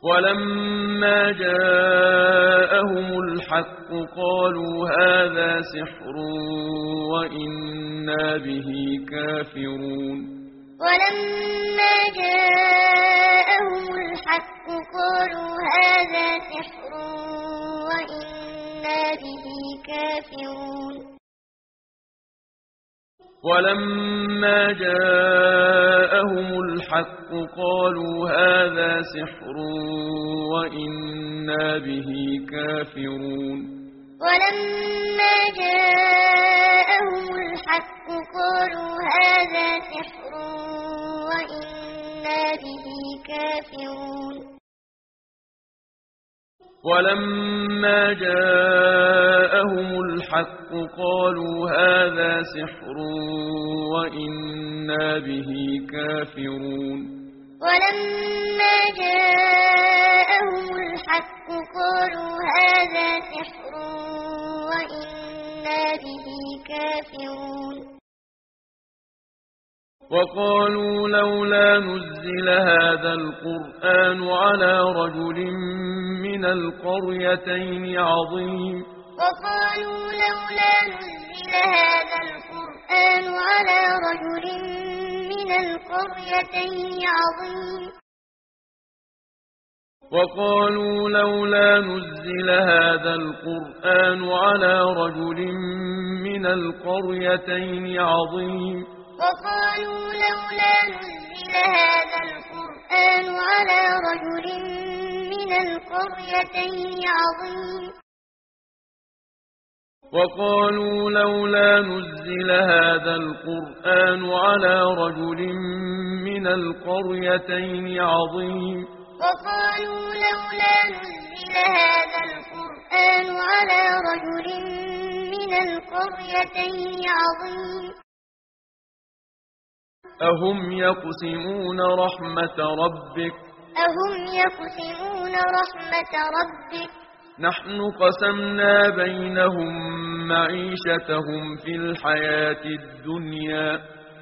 ولما جاءهم الحق قالوا هذا سحر وإنا به كافرون ولما جاءهم الحق قالوا هذا سحر وإنا به كافرون ولما جاءهم الحق قالوا هذا سحر وإنا به كافرون ولما جاءهم الحق قالوا هذا سحر وإنا به كافرون ولما جاءهم الحق قالوا هذا سحر وإنا به كافرون ولما جاءهم الحق قالوا هذا سحر وإنا به كافرون وقالوا لولا نزل هذا القرآن على رجل من القريتين عظيم وقالوا لولا نزل هذا القرآن على رجل من القريتين عظيم وقالوا لولا نزل هذا القرآن على رجل من القريتين عظيم وقالوا لولا نزل هذا القرآن على رجل من القريتين عظيم وقالوا لولا نزل هذا القرآن على رجل من القريتين عظيم وقالوا لولا نزل هذا القرآن على رجل من القريتين عظيم أهم يقسمون رحمة ربك نحن قسمنا بينهم معيشتهم في الحياة الدنيا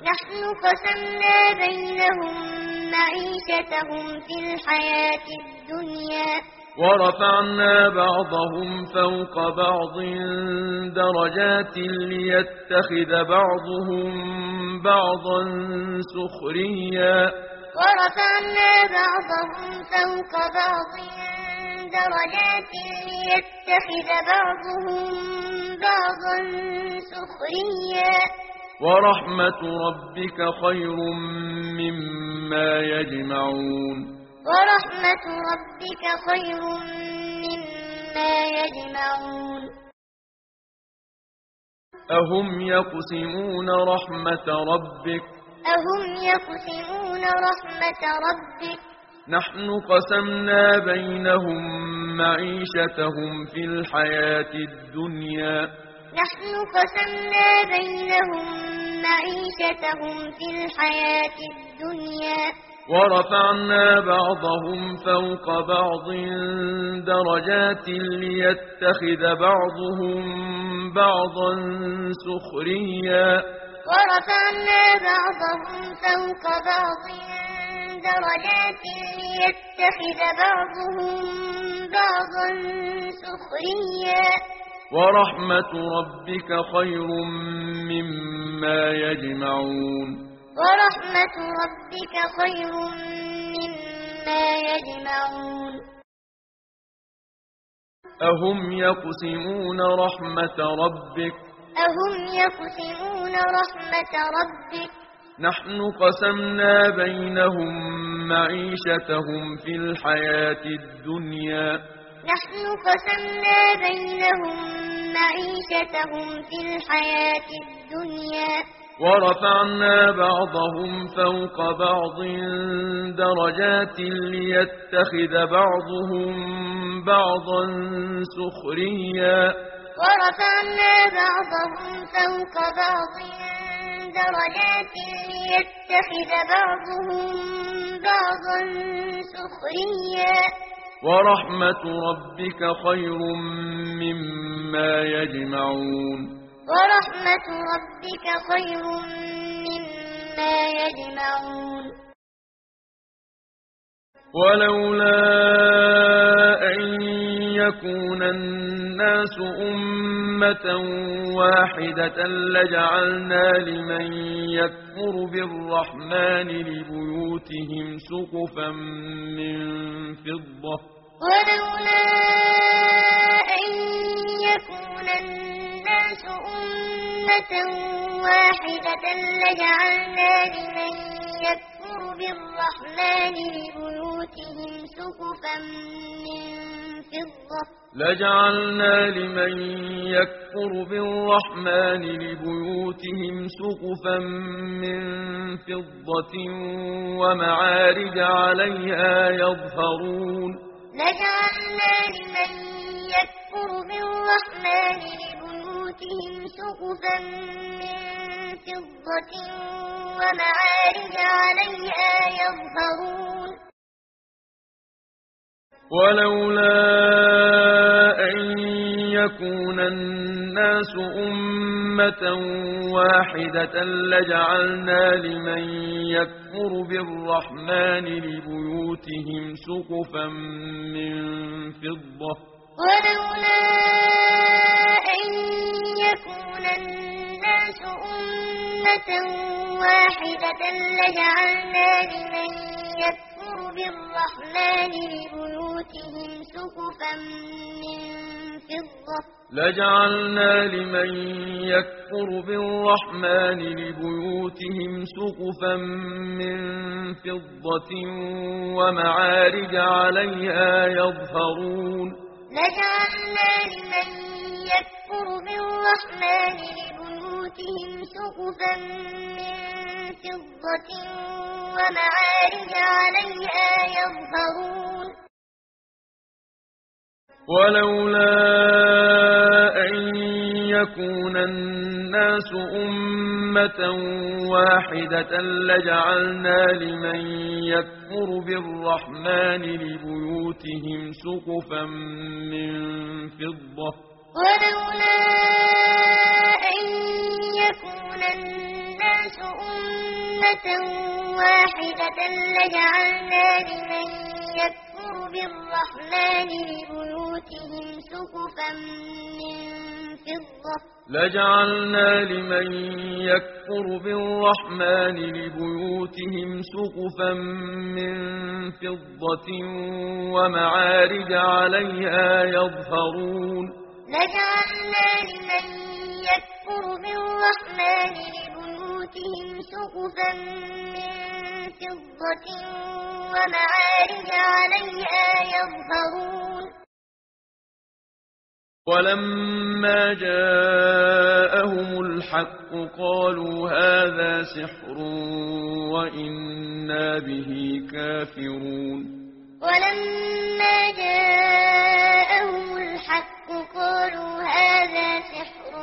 ورفعنا بعضهم فوق بعض درجات ليتخذ بعضهم بعضا سخريا ورحمة ربك خير مما يجمعون أهم يقسمون رحمة ربك نحن قسمنا بينهم معيشتهم في الحياة الدنيا ورفعنا بعضهم فوق بعض درجات ليتخذ بعضهم بعضا سخريا ورحمة ربك خير مما يجمعون أهم يقسمون رحمة ربك نحن قسمنا بينهم معيشتهم في الحياة الدنيا ورفعنا بعضهم فوق بعض درجات ليتخذ بعضهم بعضا سخريا ورحمة ربك خير مما يجمعون ولولا يكون الناس أمة واحدة لجعلنا لمن يكفر بالرحمن لبيوتهم سقفا من فضة ولولا أن يكون الناس أمة واحدة لجعلنا لمن يكفر بالرحمن لبيوتهم سقفا من فضة لجعلنا لمن يكفر بالرحمن لبيوتهم سقفا من فضة ومعارج عليها يظهرون لجعلنا لمن يكفر بالرحمن لبيوتهم سقفا من فضة ومعارج عليها يظهرون ولولا أن يكون الناس أمة واحدة لجعلنا لمن يكفر بالرحمن لبيوتهم سقفا من فضة ولولا أن يكون الناس أمة واحدة لجعلنا لمن يكفر بالرحمن لبيوتهم سقفا من فضة لجعلنا لمن يكفر بالرحمن لبيوتهم سقفا من فضة ومعارج عليها يظهرون لجعلنا لمن يكفر بالرحمن لبيوتهم سقفا من فضة ومعارج عليها يظهرون ولولا أن يكون الناس أمة واحدة لجعلنا لمن يكفر بالرحمن لبيوتهم سقفا من فضة ولولا أن يكون الناس أمة واحدة لجعلنا لمن يكفر بالرحمن لبيوتهم سقفا من فضة لجعلنا لمن يكفر بالرحمن لبيوتهم سقفا من فضة ومعارج عليها يظهرون لجعلنا لمن يكفر بالرحمن لبيوتهم سقفا من فضة ومعارج عليها يظهرون ولما جاءهم الحق قالوا هذا سحر وإنا به كافرون ولما جاءهم الحق قالوا هذا سحر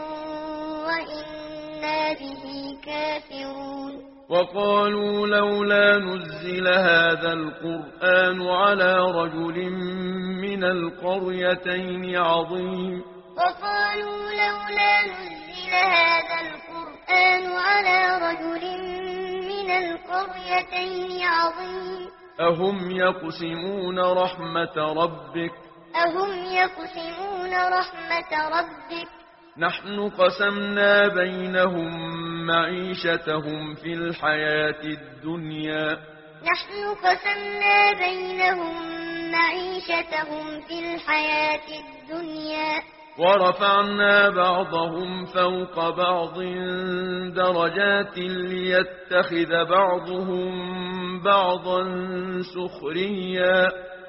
وإنا به كافرون وقالوا لولا نزل هذا القرآن على رجل من القريتين عظيم وقالوا لولا نزل هذا القرآن على رجل من القريتين عظيم أهم يقسمون رحمة ربك نحن قسمنا بينهم معيشتهم في الحياة الدنيا ورفعنا بعضهم فوق بعض درجات ليتخذ بعضهم بعضا سخريا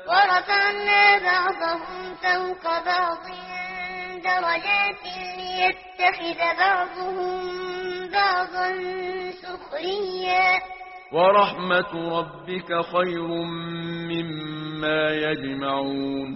ورحمة ربك خير مما يجمعون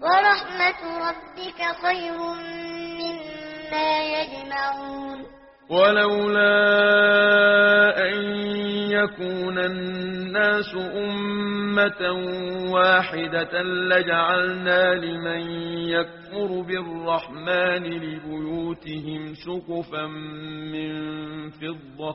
ولولا أن يكون الناس أمة واحدة لجعلنا لمن يكفر بالرحمن لبيوتهم سقفا من فضة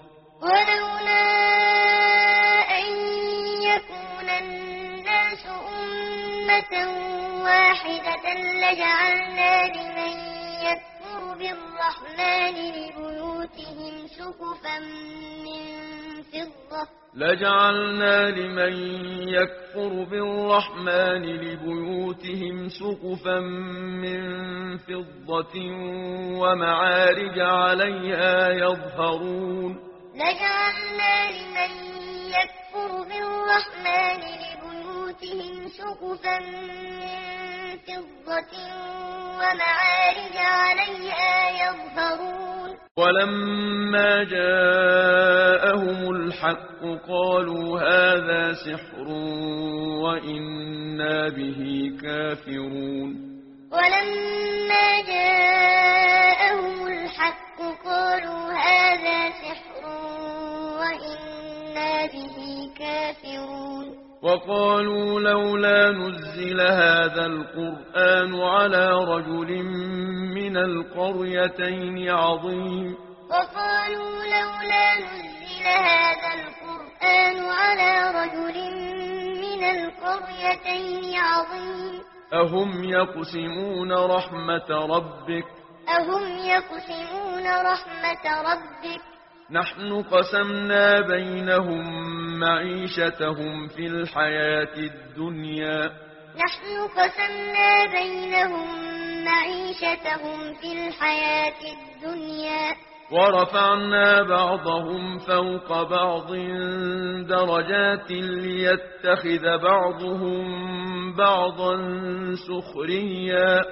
ولولا أن يكون الناس أمة أمة واحدة لجعلنا لمن يكفر بالرحمن لبيوتهم سقفا من فضة لجعلنا لمن يكفر بالرحمن لبيوتهم سقفا من فضة ومعارج عليها يظهرون لجعلنا لمن يكفر بالرحمن لبيوتهم سقفا من فضة ومعارج عليها يظهرون ولما جاءهم الحق قالوا هذا سحر وإنا به كافرون ولما جاءهم الحق قالوا هذا سحر وإنا به كافرون وقالوا لولا نزل هذا القرآن على رجل من القريتين عظيم وقالوا لولا نزل هذا القرآن على رجل من القريتين عظيم أهم يقسمون رحمة ربك نحن قسمنا بينهم معيشتهم في الحياة الدنيا ورفعنا بعضهم فوق بعض درجات ليتخذ بعضهم بعضا سخريا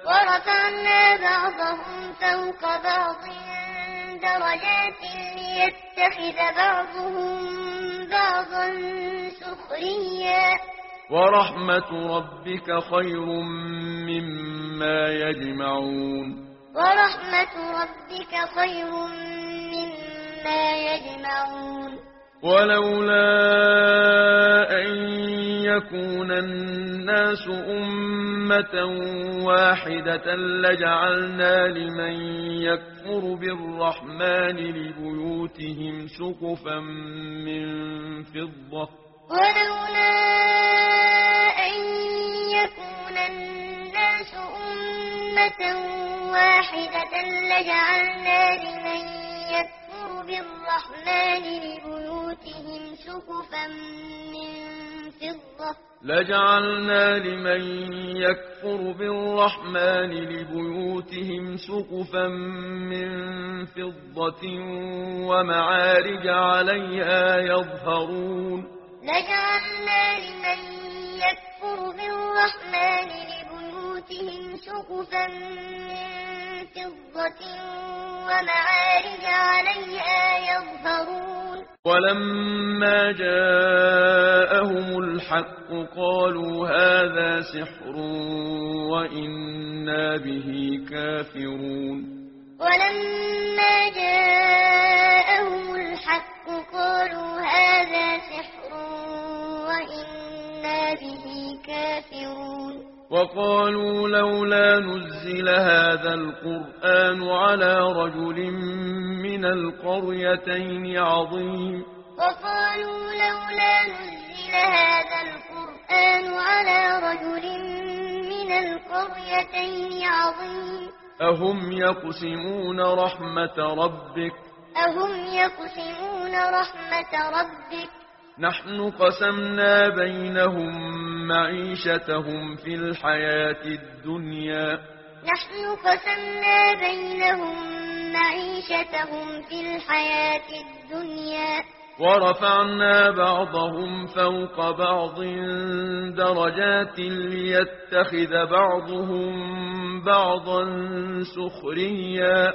ورحمة ربك خير مما يجمعون ولولا أن يكون الناس أمة واحدة لجعلنا لمن يكفر بالرحمن لبيوتهم سقفا من فضة ولولا أن يكون الناس أمة واحدة لجعلنا لمن يكفر بالرحمن لبيوتهم سقفا من فضة ومعارج عليها يظهرون ولما جاءهم الحق قالوا هذا سحر وإنا به كافرون وقالوا لولا نزل هذا القرآن على رجل من القريتين عظيم أهم يقسمون رحمة ربك نحن قسمنا بينهم معيشتهم في الحياة الدنيا ورفعنا بعضهم فوق بعض درجات ليتخذ بعضهم بعضا سخريا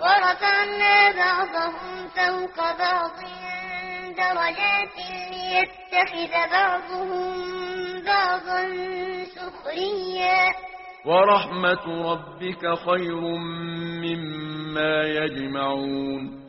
ورحمة ربك خير مما يجمعون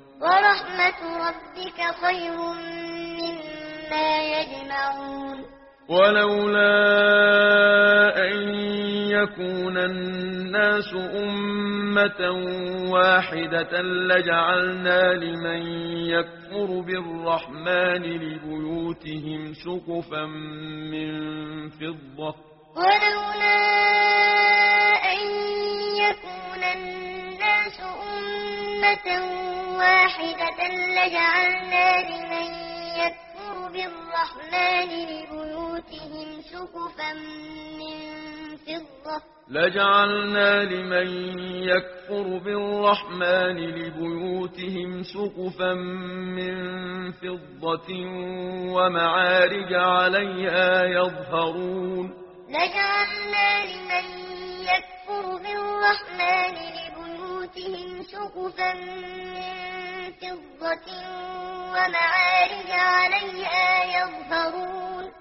ولولا أن يكون الناس أمة واحدة لجعلنا لمن يكفر بالرحمن لبيوتهم سقفا من فضة ولولا أن يكون الناس أمة واحدة لجعلنا لمن يكفر بالرحمن لبيوتهم سقفا من فضة لجعلنا لمن يكفر بالرحمن لبيوتهم سقفا من فضة ومعارج عليها يظهرون لجعلنا لمن يكفر بالرحمن لبيوتهم سقفا من فضة ومعارج عليها يظهرون